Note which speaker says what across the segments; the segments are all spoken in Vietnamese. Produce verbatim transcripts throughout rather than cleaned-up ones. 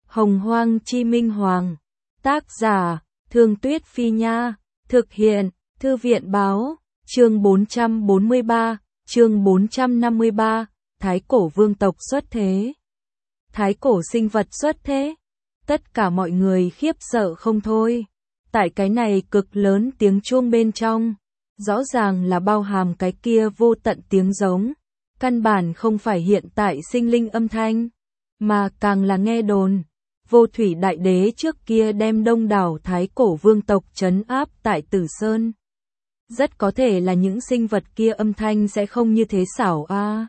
Speaker 1: Hồng Hoang Chi Minh Hoàng. Tác giả, Thương Tuyết Phi Nha. Thực hiện, Thư viện Báo. Chương bốn trăm bốn mươi ba, chương bốn trăm năm mươi ba, Thái cổ vương tộc xuất thế. Thái cổ sinh vật xuất thế. Tất cả mọi người khiếp sợ không thôi. Tại cái này cực lớn tiếng chuông bên trong, rõ ràng là bao hàm cái kia vô tận tiếng giống. Căn bản không phải hiện tại sinh linh âm thanh, mà càng là nghe đồn. Vô thủy đại đế trước kia đem đông đảo thái cổ vương tộc trấn áp tại Tử Sơn. Rất có thể là những sinh vật kia âm thanh sẽ không như thế xảo a. À.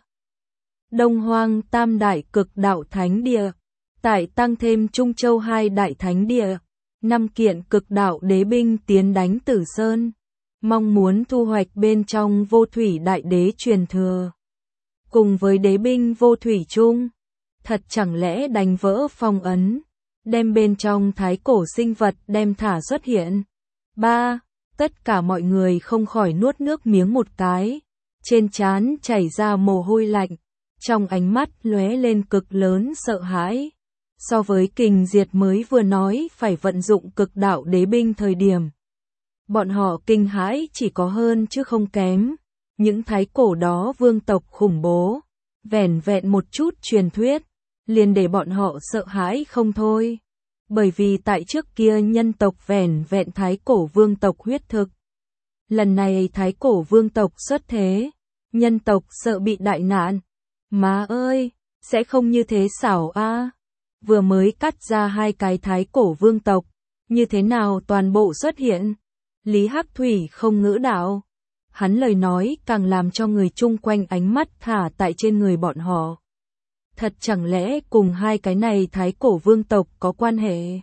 Speaker 1: Đông Hoang Tam Đại Cực Đạo Thánh Địa, tại tăng thêm Trung Châu hai Đại Thánh Địa, năm kiện cực đạo đế binh tiến đánh Tử Sơn, mong muốn thu hoạch bên trong vô thủy đại đế truyền thừa. Cùng với đế binh vô thủy chung, thật chẳng lẽ đánh vỡ phong ấn, đem bên trong thái cổ sinh vật đem thả xuất hiện. ba. Tất cả mọi người không khỏi nuốt nước miếng một cái, trên trán chảy ra mồ hôi lạnh, trong ánh mắt lóe lên cực lớn sợ hãi. So với Kình Diệt mới vừa nói phải vận dụng cực đạo đế binh thời điểm, bọn họ kinh hãi chỉ có hơn chứ không kém. Những thái cổ đó vương tộc khủng bố, vẻn vẹn một chút truyền thuyết, liền để bọn họ sợ hãi không thôi. Bởi vì tại trước kia nhân tộc vẻn vẹn thái cổ vương tộc huyết thực. Lần này thái cổ vương tộc xuất thế, nhân tộc sợ bị đại nạn. Má ơi, sẽ không như thế xảo a. À. Vừa mới cắt ra hai cái thái cổ vương tộc, như thế nào toàn bộ xuất hiện. Lý Hắc Thủy không ngữ đạo. Hắn lời nói càng làm cho người chung quanh ánh mắt thả tại trên người bọn họ. Thật chẳng lẽ cùng hai cái này thái cổ vương tộc có quan hệ?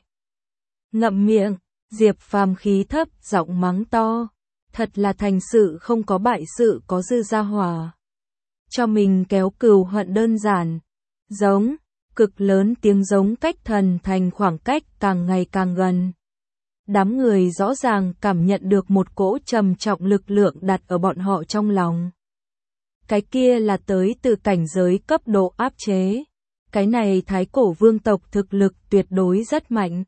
Speaker 1: Ngậm miệng, Diệp Phàm khí thấp giọng mắng to. Thật là thành sự không có bại sự có dư gia hỏa. Cho mình kéo cừu hận đơn giản. Giống, cực lớn tiếng giống cách thần thành khoảng cách càng ngày càng gần. Đám người rõ ràng cảm nhận được một cỗ trầm trọng lực lượng đặt ở bọn họ trong lòng. Cái kia là tới từ cảnh giới cấp độ áp chế. Cái này thái cổ vương tộc thực lực tuyệt đối rất mạnh.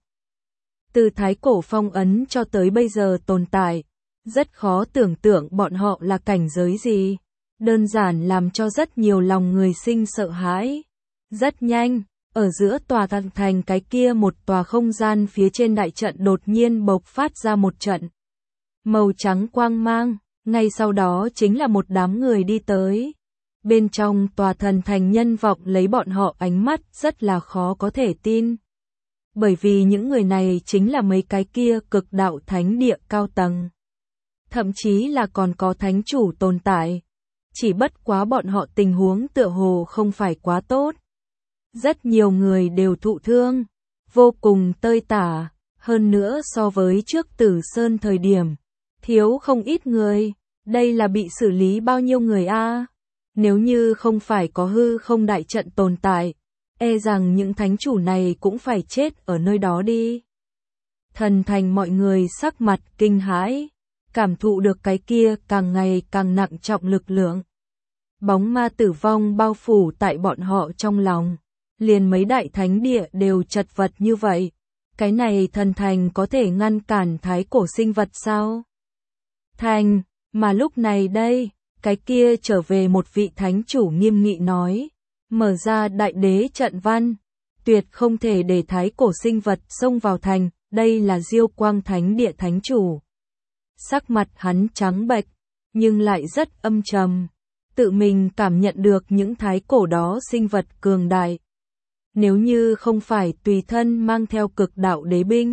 Speaker 1: Từ thái cổ phong ấn cho tới bây giờ tồn tại, rất khó tưởng tượng bọn họ là cảnh giới gì. Đơn giản làm cho rất nhiều lòng người sinh sợ hãi. Rất nhanh, ở giữa tòa thành thành cái kia một tòa không gian phía trên đại trận đột nhiên bộc phát ra một trận màu trắng quang mang, ngay sau đó chính là một đám người đi tới. Bên trong tòa thần thành nhân vọng lấy bọn họ ánh mắt rất là khó có thể tin. Bởi vì những người này chính là mấy cái kia cực đạo thánh địa cao tầng. Thậm chí là còn có thánh chủ tồn tại. Chỉ bất quá bọn họ tình huống tựa hồ không phải quá tốt. Rất nhiều người đều thụ thương, vô cùng tơi tả, hơn nữa so với trước Tử Sơn thời điểm, thiếu không ít người, đây là bị xử lý bao nhiêu người a? À? Nếu như không phải có hư không đại trận tồn tại, e rằng những thánh chủ này cũng phải chết ở nơi đó đi. Thần thành mọi người sắc mặt kinh hãi, cảm thụ được cái kia càng ngày càng nặng trọng lực lượng. Bóng ma tử vong bao phủ tại bọn họ trong lòng. Liền mấy đại thánh địa đều chật vật như vậy. Cái này thần thành có thể ngăn cản thái cổ sinh vật sao? Thành, mà lúc này đây, cái kia trở về một vị thánh chủ nghiêm nghị nói. Mở ra đại đế trận văn. Tuyệt không thể để thái cổ sinh vật xông vào thành. Đây là Diêu Quang Thánh Địa thánh chủ. Sắc mặt hắn trắng bệch, nhưng lại rất âm trầm. Tự mình cảm nhận được những thái cổ đó sinh vật cường đại. Nếu như không phải tùy thân mang theo cực đạo đế binh,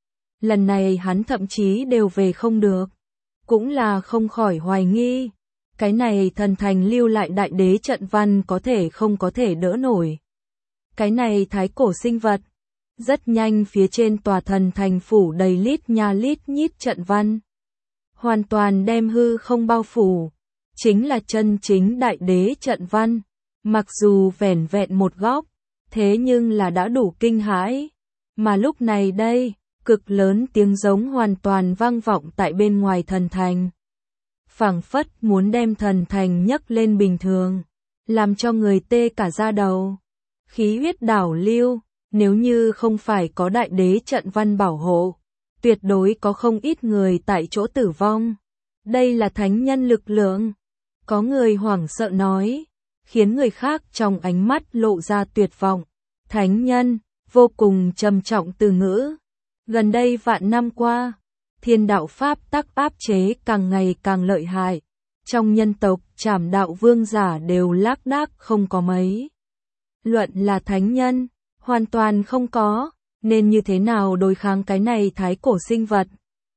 Speaker 1: lần này hắn thậm chí đều về không được. Cũng là không khỏi hoài nghi, cái này thần thành lưu lại đại đế trận văn có thể không có thể đỡ nổi. Cái này thái cổ sinh vật, rất nhanh phía trên tòa thần thành phủ đầy lít nha lít nhít trận văn. Hoàn toàn đem hư không bao phủ, chính là chân chính đại đế trận văn, mặc dù vẻn vẹn một góc. Thế nhưng là đã đủ kinh hãi. Mà lúc này đây, cực lớn tiếng giống hoàn toàn vang vọng tại bên ngoài thần thành. Phảng phất muốn đem thần thành nhấc lên bình thường, làm cho người tê cả da đầu. Khí huyết đảo lưu, Nếu như không phải có đại đế trận văn bảo hộ, tuyệt đối có không ít người tại chỗ tử vong. Đây là thánh nhân lực lượng. Có người hoảng sợ nói, khiến người khác trong ánh mắt lộ ra tuyệt vọng. Thánh nhân, vô cùng trầm trọng từ ngữ. Gần đây vạn năm qua, thiên đạo pháp tắc áp chế càng ngày càng lợi hại. Trong nhân tộc, trảm đạo vương giả đều lác đác không có mấy. Luận là thánh nhân, hoàn toàn không có, nên như thế nào đối kháng cái này thái cổ sinh vật.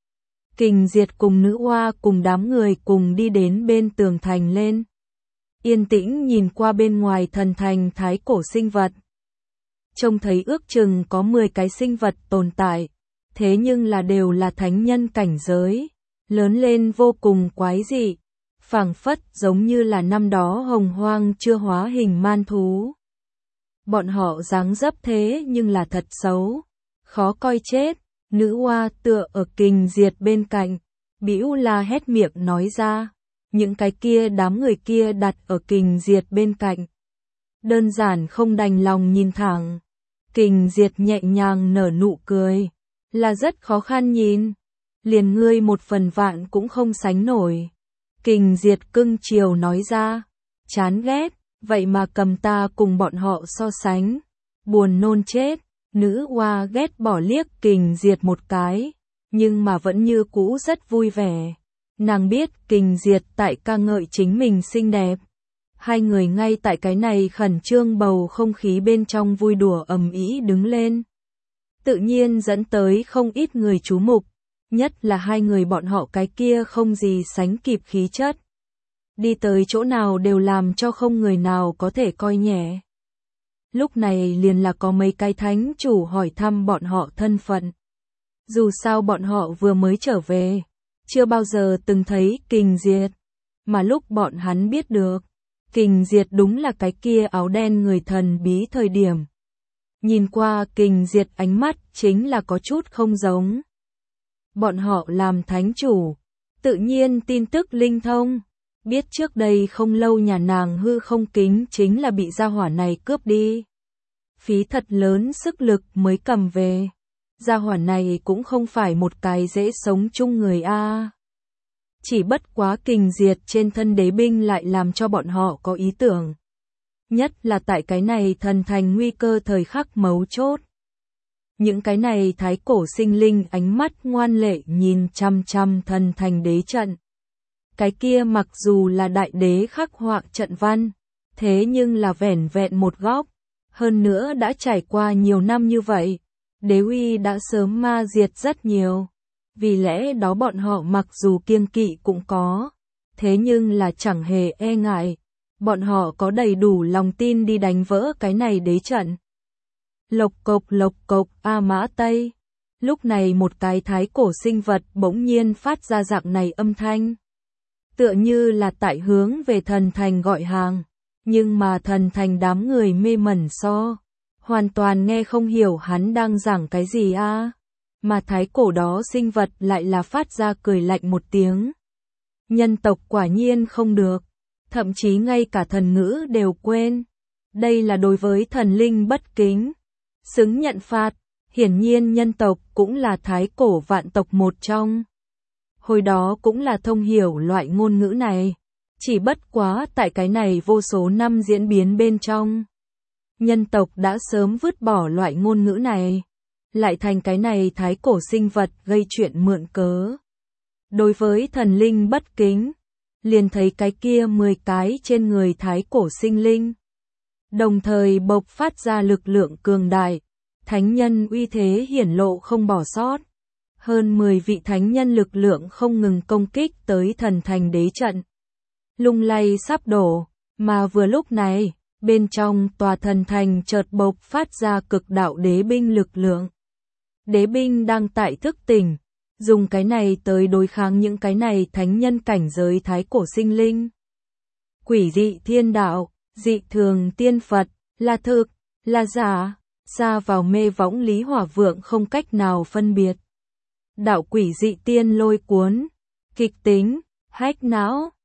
Speaker 1: Kình Diệt cùng nữ oa cùng đám người cùng đi đến bên tường thành lên. Yên tĩnh nhìn qua bên ngoài thần thành thái cổ sinh vật. Trông thấy ước chừng có mười cái sinh vật tồn tại, thế nhưng là đều là thánh nhân cảnh giới, lớn lên vô cùng quái dị, phảng phất giống như là năm đó hồng hoang chưa hóa hình man thú. Bọn họ dáng dấp thế nhưng là thật xấu, khó coi chết. Nữ oa tựa ở Kình Diệt bên cạnh, bĩu la hét miệng nói ra, những cái kia đám người kia đặt ở Kình Diệt bên cạnh. Đơn giản không đành lòng nhìn thẳng. Kình Diệt nhẹ nhàng nở nụ cười, là rất khó khăn nhìn, liền ngươi một phần vạn cũng không sánh nổi. Kình Diệt cưng chiều nói ra, chán ghét, vậy mà cầm ta cùng bọn họ so sánh, buồn nôn chết. Nữ oa ghét bỏ liếc Kình Diệt một cái, nhưng mà vẫn như cũ rất vui vẻ. Nàng biết Kình Diệt tại ca ngợi chính mình xinh đẹp. Hai người ngay tại cái này khẩn trương bầu không khí bên trong vui đùa ầm ĩ đứng lên. Tự nhiên dẫn tới không ít người chú mục, nhất là hai người bọn họ cái kia không gì sánh kịp khí chất. Đi tới chỗ nào đều làm cho không người nào có thể coi nhẹ. Lúc này liền là có mấy cái thánh chủ hỏi thăm bọn họ thân phận. Dù sao bọn họ vừa mới trở về, chưa bao giờ từng thấy Kình Diệt, mà lúc bọn hắn biết được, Kình Diệt đúng là cái kia áo đen người thần bí thời điểm. Nhìn qua Kình Diệt ánh mắt chính là có chút không giống. Bọn họ làm thánh chủ, tự nhiên tin tức linh thông, biết trước đây không lâu nhà nàng hư không kính chính là bị gia hỏa này cướp đi. Phí thật lớn sức lực mới cầm về. Gia hỏa này cũng không phải một cái dễ sống chung người a. Chỉ bất quá Kình Diệt trên thân đế binh lại làm cho bọn họ có ý tưởng. Nhất là tại cái này thần thành nguy cơ thời khắc mấu chốt. Những cái này thái cổ sinh linh ánh mắt ngoan lệ nhìn chăm chăm thần thành đế trận. Cái kia mặc dù là đại đế khắc họa trận văn, thế nhưng là vẻn vẹn một góc. Hơn nữa đã trải qua nhiều năm như vậy, đế uy đã sớm ma diệt rất nhiều. Vì lẽ đó bọn họ mặc dù kiêng kỵ cũng có, thế nhưng là chẳng hề e ngại. Bọn họ có đầy đủ lòng tin đi đánh vỡ cái này đế trận. Lộc cộc lộc cộc A Mã Tây. Lúc này một cái thái cổ sinh vật bỗng nhiên phát ra dạng này âm thanh. Tựa như là tại hướng về thần thành gọi hàng. Nhưng mà thần thành đám người mê mẩn so. Hoàn toàn nghe không hiểu hắn đang giảng cái gì a. À. Mà thái cổ đó sinh vật lại là phát ra cười lạnh một tiếng. Nhân tộc quả nhiên không được. Thậm chí ngay cả thần ngữ đều quên. Đây là đối với thần linh bất kính. Xứng nhận phạt. Hiển nhiên nhân tộc cũng là thái cổ vạn tộc một trong. Hồi đó cũng là thông hiểu loại ngôn ngữ này. Chỉ bất quá tại cái này vô số năm diễn biến bên trong. Nhân tộc đã sớm vứt bỏ loại ngôn ngữ này. Lại thành cái này thái cổ sinh vật gây chuyện mượn cớ. Đối với thần linh bất kính. Liền thấy cái kia mười cái trên người thái cổ sinh linh. Đồng thời bộc phát ra lực lượng cường đại. Thánh nhân uy thế hiển lộ không bỏ sót. Hơn mười vị thánh nhân lực lượng không ngừng công kích tới thần thành đế trận. Lung lay sắp đổ, mà vừa lúc này, bên trong tòa thần thành chợt bộc phát ra cực đạo đế binh lực lượng. Đế binh đang tại thức tỉnh, dùng cái này tới đối kháng những cái này thánh nhân cảnh giới thái cổ sinh linh. Quỷ dị thiên đạo, dị thường tiên Phật, là thực, là giả, xa vào mê võng Lý Hỏa Vượng không cách nào phân biệt. Đạo quỷ dị tiên lôi cuốn, kịch tính, hách não.